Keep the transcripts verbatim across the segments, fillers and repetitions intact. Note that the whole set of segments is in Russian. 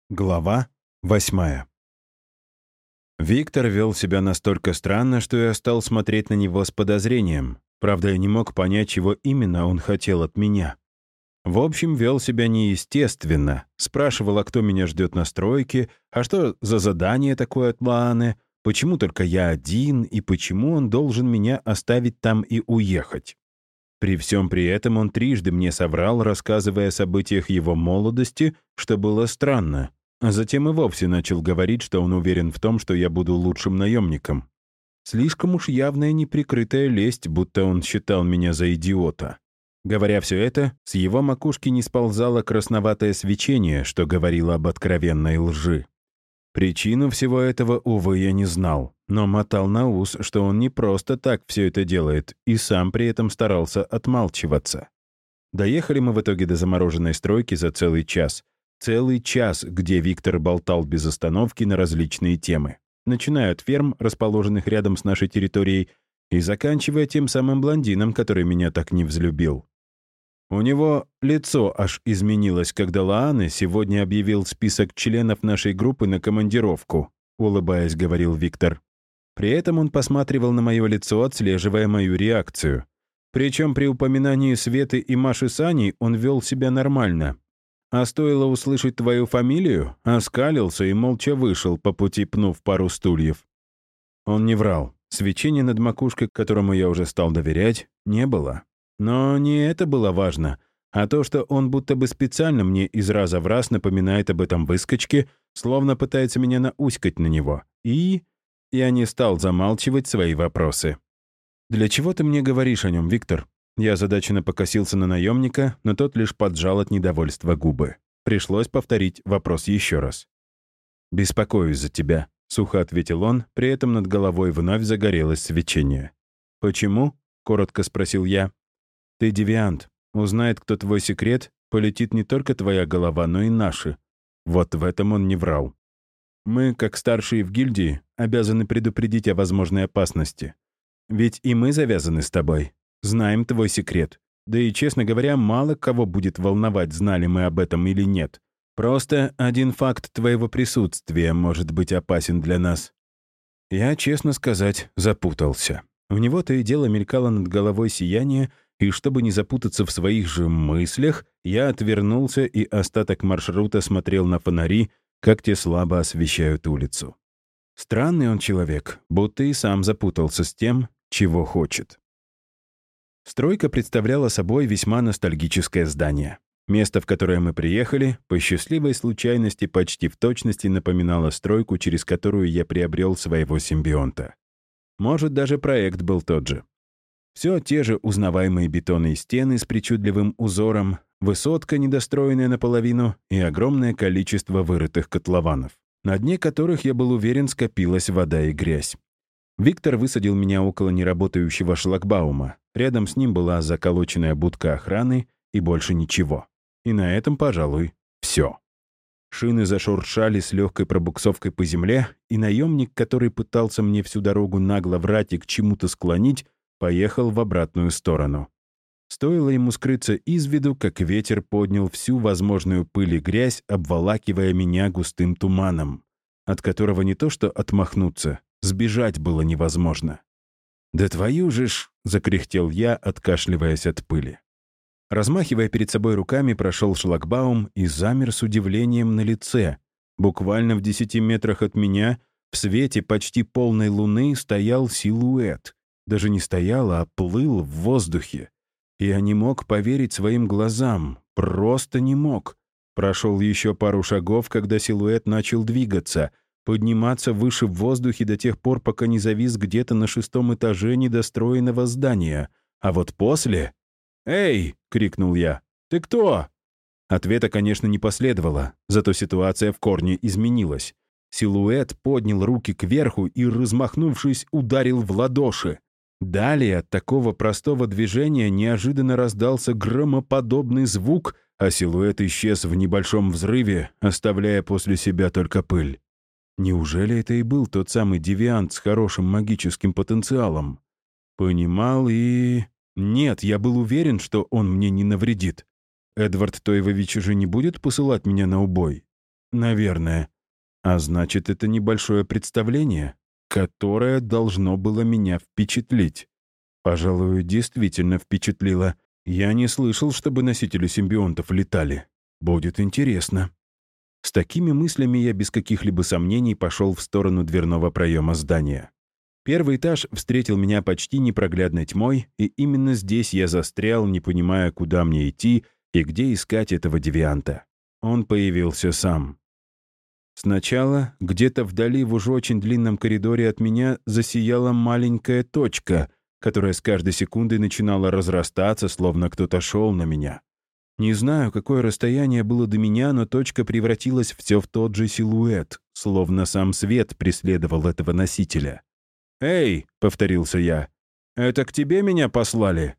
Глава восьмая. Виктор вел себя настолько странно, что я стал смотреть на него с подозрением. Правда, я не мог понять, чего именно он хотел от меня. В общем, вел себя неестественно. Спрашивал, а кто меня ждет на стройке, а что за задание такое от Лааны, почему только я один и почему он должен меня оставить там и уехать. При всем при этом он трижды мне соврал, рассказывая о событиях его молодости, что было странно. А затем и вовсе начал говорить, что он уверен в том, что я буду лучшим наемником. Слишком уж явная неприкрытая лесть, будто он считал меня за идиота. Говоря все это, с его макушки не сползало красноватое свечение, что говорило об откровенной лжи. Причину всего этого, увы, я не знал, но мотал на ус, что он не просто так все это делает, и сам при этом старался отмалчиваться. Доехали мы в итоге до замороженной стройки за целый час. Целый час, где Виктор болтал без остановки на различные темы, начиная от ферм, расположенных рядом с нашей территорией, и заканчивая тем самым блондином, который меня так не взлюбил. У него лицо аж изменилось, когда Лааны сегодня объявил список членов нашей группы на командировку, улыбаясь, говорил Виктор. При этом он посматривал на мое лицо, отслеживая мою реакцию. Причем при упоминании Светы и Маши с Аней он вел себя нормально. А стоило услышать твою фамилию, оскалился и молча вышел, по пути пнув пару стульев. Он не врал. Свечения над макушкой, которому я уже стал доверять, не было. Но не это было важно, а то, что он будто бы специально мне из раза в раз напоминает об этом выскочке, словно пытается меня науськать на него. И я не стал замалчивать свои вопросы. «Для чего ты мне говоришь о нем, Виктор?» Я озадаченно покосился на наемника, но тот лишь поджал от недовольства губы. Пришлось повторить вопрос еще раз. «Беспокоюсь за тебя», — сухо ответил он, при этом над головой вновь загорелось свечение. «Почему?» — коротко спросил я. «Ты девиант. Узнает, кто твой секрет, полетит не только твоя голова, но и наши». Вот в этом он не врал. «Мы, как старшие в гильдии, обязаны предупредить о возможной опасности. Ведь и мы завязаны с тобой. Знаем твой секрет. Да и, честно говоря, мало кого будет волновать, знали мы об этом или нет. Просто один факт твоего присутствия может быть опасен для нас». Я, честно сказать, запутался. У него то и дело мелькало над головой сияние, и чтобы не запутаться в своих же мыслях, я отвернулся и остаток маршрута смотрел на фонари, как те слабо освещают улицу. Странный он человек, будто и сам запутался с тем, чего хочет. Стройка представляла собой весьма ностальгическое здание. Место, в которое мы приехали, по счастливой случайности почти в точности напоминало стройку, через которую я приобрел своего симбионта. Может, даже проект был тот же. Все те же узнаваемые бетонные стены с причудливым узором, высотка, недостроенная наполовину, и огромное количество вырытых котлованов, на дне которых, я был уверен, скопилась вода и грязь. Виктор высадил меня около неработающего шлагбаума. Рядом с ним была заколоченная будка охраны и больше ничего. И на этом, пожалуй, все. Шины зашуршали с легкой пробуксовкой по земле, и наемник, который пытался мне всю дорогу нагло врать и к чему-то склонить, поехал в обратную сторону. Стоило ему скрыться из виду, как ветер поднял всю возможную пыль и грязь, обволакивая меня густым туманом, от которого не то что отмахнуться, сбежать было невозможно. «Да твою же ж!» — закряхтел я, откашливаясь от пыли. Размахивая перед собой руками, прошел шлагбаум и замер с удивлением на лице. Буквально в десяти метрах от меня, в свете почти полной луны, стоял силуэт. Даже не стоял, а плыл в воздухе. Я не мог поверить своим глазам. Просто не мог. Прошел еще пару шагов, когда силуэт начал двигаться, подниматься выше в воздухе до тех пор, пока не завис где-то на шестом этаже недостроенного здания. А вот после... «Эй!» — крикнул я. «Ты кто?» Ответа, конечно, не последовало, зато ситуация в корне изменилась. Силуэт поднял руки кверху и, размахнувшись, ударил в ладоши. Далее от такого простого движения неожиданно раздался громоподобный звук, а силуэт исчез в небольшом взрыве, оставляя после себя только пыль. Неужели это и был тот самый девиант с хорошим магическим потенциалом? Понимал и... Нет, я был уверен, что он мне не навредит. Эдвард Тойвович уже не будет посылать меня на убой. Наверное. А значит, это небольшое представление, которое должно было меня впечатлить. Пожалуй, действительно впечатлило. Я не слышал, чтобы носители симбионтов летали. Будет интересно. С такими мыслями я без каких-либо сомнений пошел в сторону дверного проема здания. Первый этаж встретил меня почти непроглядной тьмой, и именно здесь я застрял, не понимая, куда мне идти и где искать этого девианта. Он появился сам. Сначала где-то вдали в уже очень длинном коридоре от меня засияла маленькая точка, которая с каждой секундой начинала разрастаться, словно кто-то шел на меня. Не знаю, какое расстояние было до меня, но точка превратилась все в тот же силуэт, словно сам свет преследовал этого носителя. «Эй!» — повторился я. «Это к тебе меня послали?»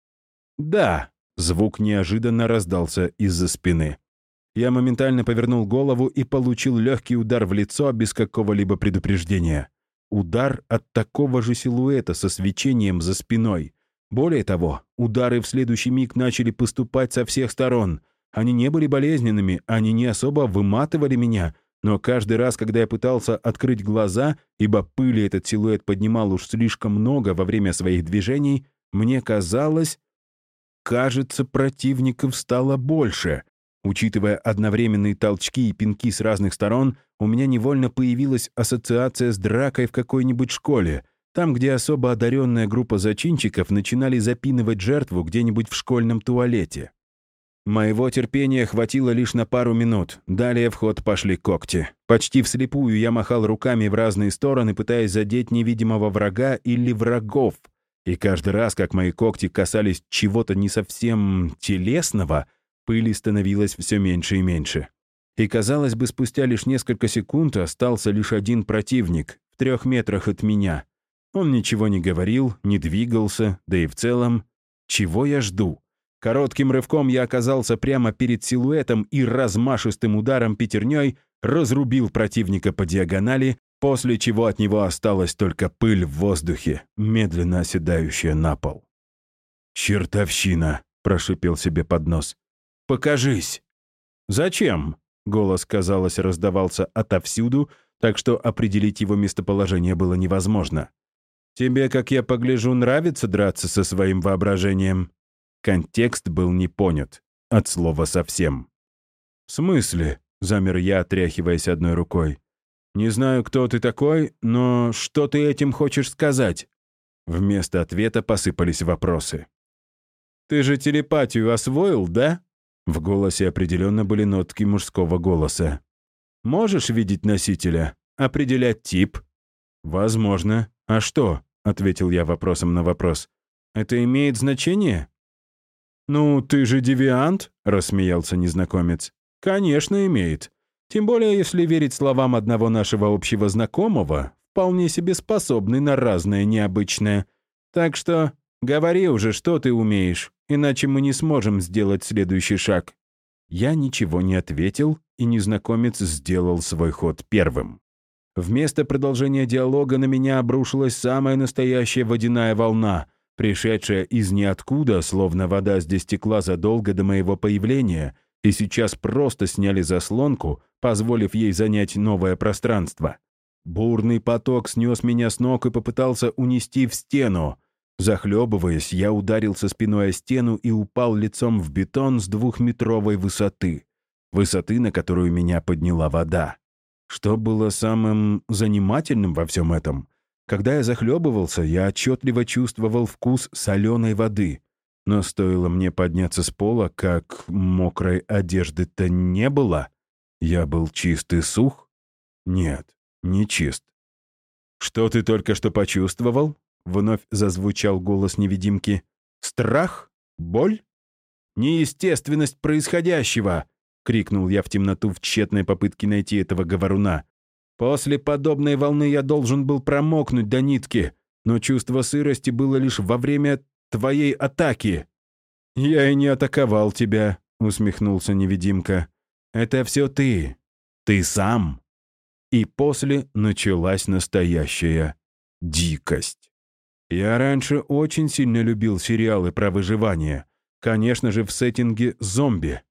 «Да!» — звук неожиданно раздался из-за спины. Я моментально повернул голову и получил легкий удар в лицо без какого-либо предупреждения. Удар от такого же силуэта со свечением за спиной. Более того, удары в следующий миг начали поступать со всех сторон. Они не были болезненными, они не особо выматывали меня, но каждый раз, когда я пытался открыть глаза, ибо пыли этот силуэт поднимал уж слишком много во время своих движений, мне казалось, кажется, противников стало больше. Учитывая одновременные толчки и пинки с разных сторон, у меня невольно появилась ассоциация с дракой в какой-нибудь школе, там, где особо одаренная группа зачинщиков начинали запинывать жертву где-нибудь в школьном туалете. Моего терпения хватило лишь на пару минут. Далее в ход пошли когти. Почти вслепую я махал руками в разные стороны, пытаясь задеть невидимого врага или врагов. И каждый раз, как мои когти касались чего-то не совсем телесного, пыли становилось все меньше и меньше. И, казалось бы, спустя лишь несколько секунд остался лишь один противник в трех метрах от меня. Он ничего не говорил, не двигался, да и в целом, чего я жду? Коротким рывком я оказался прямо перед силуэтом и размашистым ударом пятерней разрубил противника по диагонали, после чего от него осталась только пыль в воздухе, медленно оседающая на пол. «Чертовщина!» — прошипел себе под нос. «Покажись!» «Зачем?» — голос, казалось, раздавался отовсюду, так что определить его местоположение было невозможно. «Тебе, как я погляжу, нравится драться со своим воображением?» Контекст был не понят. От слова совсем. «В смысле?» — замер я, отряхиваясь одной рукой. «Не знаю, кто ты такой, но что ты этим хочешь сказать?» Вместо ответа посыпались вопросы. «Ты же телепатию освоил, да?» В голосе определенно были нотки мужского голоса. «Можешь видеть носителя? Определять тип?» «Возможно. А что?» — ответил я вопросом на вопрос. «Это имеет значение?» «Ну, ты же девиант?» — рассмеялся незнакомец. «Конечно, имеет. Тем более, если верить словам одного нашего общего знакомого, вполне себе способный на разное необычное. Так что говори уже, что ты умеешь, иначе мы не сможем сделать следующий шаг». Я ничего не ответил, и незнакомец сделал свой ход первым. Вместо продолжения диалога на меня обрушилась самая настоящая водяная волна, пришедшая из ниоткуда, словно вода здесь текла задолго до моего появления, и сейчас просто сняли заслонку, позволив ей занять новое пространство. Бурный поток снес меня с ног и попытался унести в стену. Захлебываясь, я ударился спиной о стену и упал лицом в бетон с двухметровой высоты. Высоты, на которую меня подняла вода. Что было самым занимательным во всем этом? Когда я захлебывался, я отчетливо чувствовал вкус соленой воды. Но стоило мне подняться с пола, как мокрой одежды-то не было. Я был чист и сух? Нет, не чист. «Что ты только что почувствовал?» — вновь зазвучал голос невидимки. «Страх? Боль? Неестественность происходящего!» — крикнул я в темноту в тщетной попытке найти этого говоруна. «После подобной волны я должен был промокнуть до нитки, но чувство сырости было лишь во время твоей атаки». «Я и не атаковал тебя», — усмехнулся невидимка. «Это все ты. Ты сам». И после началась настоящая дикость. Я раньше очень сильно любил сериалы про выживание. Конечно же, в сеттинге зомби.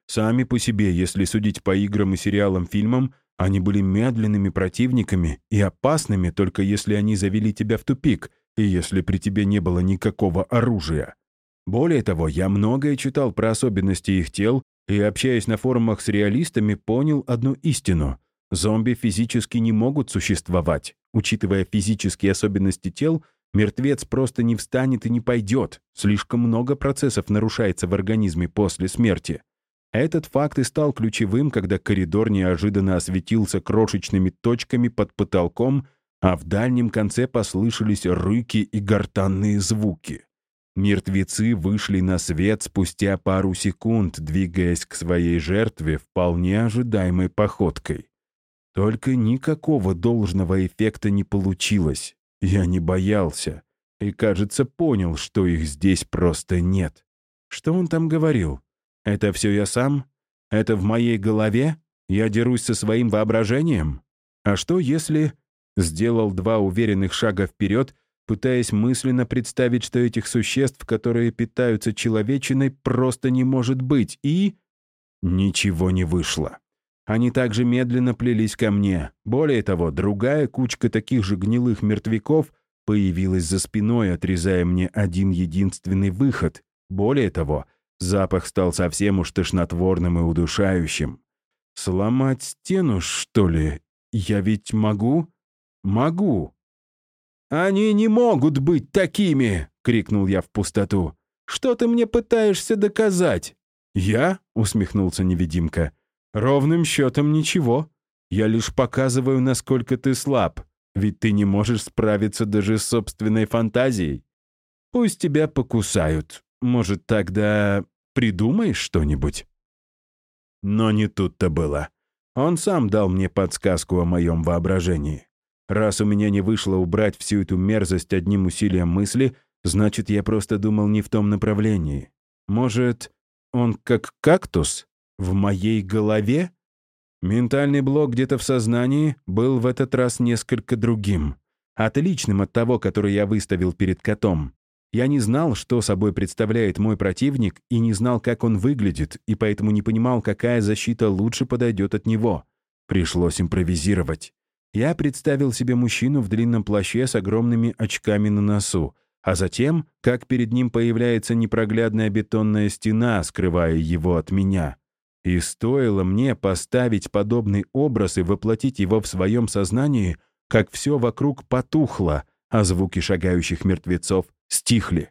Сами по себе, если судить по играм и сериалам-фильмам, они были медленными противниками и опасными, только если они завели тебя в тупик и если при тебе не было никакого оружия. Более того, я многое читал про особенности их тел и, общаясь на форумах с реалистами, понял одну истину. Зомби физически не могут существовать. Учитывая физические особенности тел, мертвец просто не встанет и не пойдет. Слишком много процессов нарушается в организме после смерти. Этот факт и стал ключевым, когда коридор неожиданно осветился крошечными точками под потолком, а в дальнем конце послышались рыки и гортанные звуки. Мертвецы вышли на свет спустя пару секунд, двигаясь к своей жертве вполне ожидаемой походкой. Только никакого должного эффекта не получилось. Я не боялся и, кажется, понял, что их здесь просто нет. Что он там говорил? Это все я сам? Это в моей голове? Я дерусь со своим воображением? А что если... Сделал два уверенных шага вперед, пытаясь мысленно представить, что этих существ, которые питаются человечиной, просто не может быть, и... Ничего не вышло. Они также медленно плелись ко мне. Более того, другая кучка таких же гнилых мертвяков появилась за спиной, отрезая мне один единственный выход. Более того, запах стал совсем уж тошнотворным и удушающим. Сломать стену, что ли? Я ведь могу? Могу. «Они не могут быть такими!» — крикнул я в пустоту. «Что ты мне пытаешься доказать?» «Я?» — усмехнулся невидимка. «Ровным счетом ничего. Я лишь показываю, насколько ты слаб, ведь ты не можешь справиться даже с собственной фантазией. Пусть тебя покусают. Может, тогда придумаешь что-нибудь?» Но не тут-то было. Он сам дал мне подсказку о моем воображении. Раз у меня не вышло убрать всю эту мерзость одним усилием мысли, значит, я просто думал не в том направлении. Может, он как кактус в моей голове? Ментальный блок где-то в сознании был в этот раз несколько другим, отличным от того, который я выставил перед котом. Я не знал, что собой представляет мой противник, и не знал, как он выглядит, и поэтому не понимал, какая защита лучше подойдет от него. Пришлось импровизировать. Я представил себе мужчину в длинном плаще с огромными очками на носу, а затем, как перед ним появляется непроглядная бетонная стена, скрывая его от меня. И стоило мне поставить подобный образ и воплотить его в своем сознании, как все вокруг потухло, а звуки шагающих мертвецов стихли.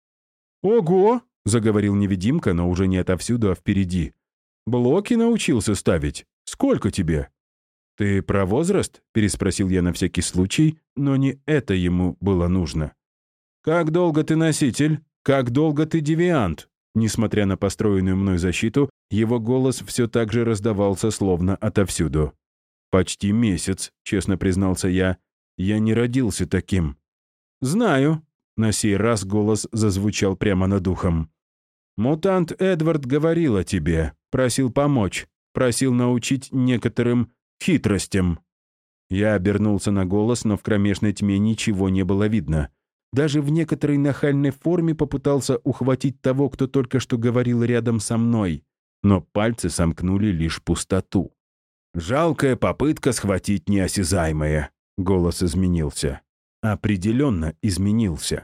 «Ого!» — заговорил невидимка, но уже не отовсюду, а впереди. «Блоки научился ставить. Сколько тебе?» «Ты про возраст?» — переспросил я на всякий случай, но не это ему было нужно. «Как долго ты носитель? Как долго ты девиант?» Несмотря на построенную мной защиту, его голос все так же раздавался словно отовсюду. «Почти месяц», — честно признался я. «Я не родился таким». «Знаю», — на сей раз голос зазвучал прямо над ухом. «Мутант Эдвард говорил о тебе, просил помочь, просил научить некоторым хитростям». Я обернулся на голос, но в кромешной тьме ничего не было видно. Даже в некоторой нахальной форме попытался ухватить того, кто только что говорил рядом со мной, но пальцы сомкнули лишь пустоту. «Жалкая попытка схватить неосязаемое», — голос изменился. Определенно изменился.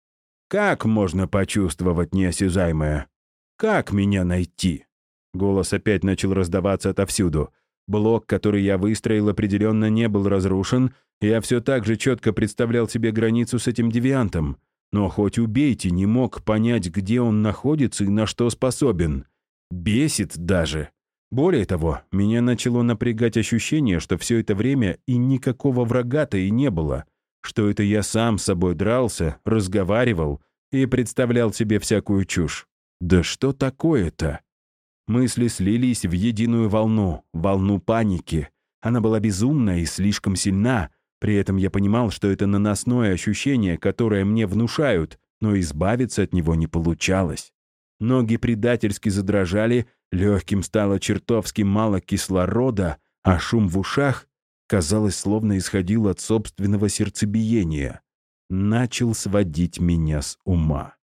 «Как можно почувствовать неосязаемое? Как меня найти?» Голос опять начал раздаваться отовсюду. Блок, который я выстроил, определенно не был разрушен. Я все так же четко представлял себе границу с этим девиантом. Но хоть убейте, не мог понять, где он находится и на что способен. Бесит даже. Более того, меня начало напрягать ощущение, что все это время и никакого врага-то и не было. Что это я сам с собой дрался, разговаривал и представлял себе всякую чушь. Да что такое-то? Мысли слились в единую волну, волну паники. Она была безумна и слишком сильна. При этом я понимал, что это наносное ощущение, которое мне внушают, но избавиться от него не получалось. Ноги предательски задрожали, легким стало чертовски мало кислорода, а шум в ушах, казалось, словно исходил от собственного сердцебиения. Начал сводить меня с ума.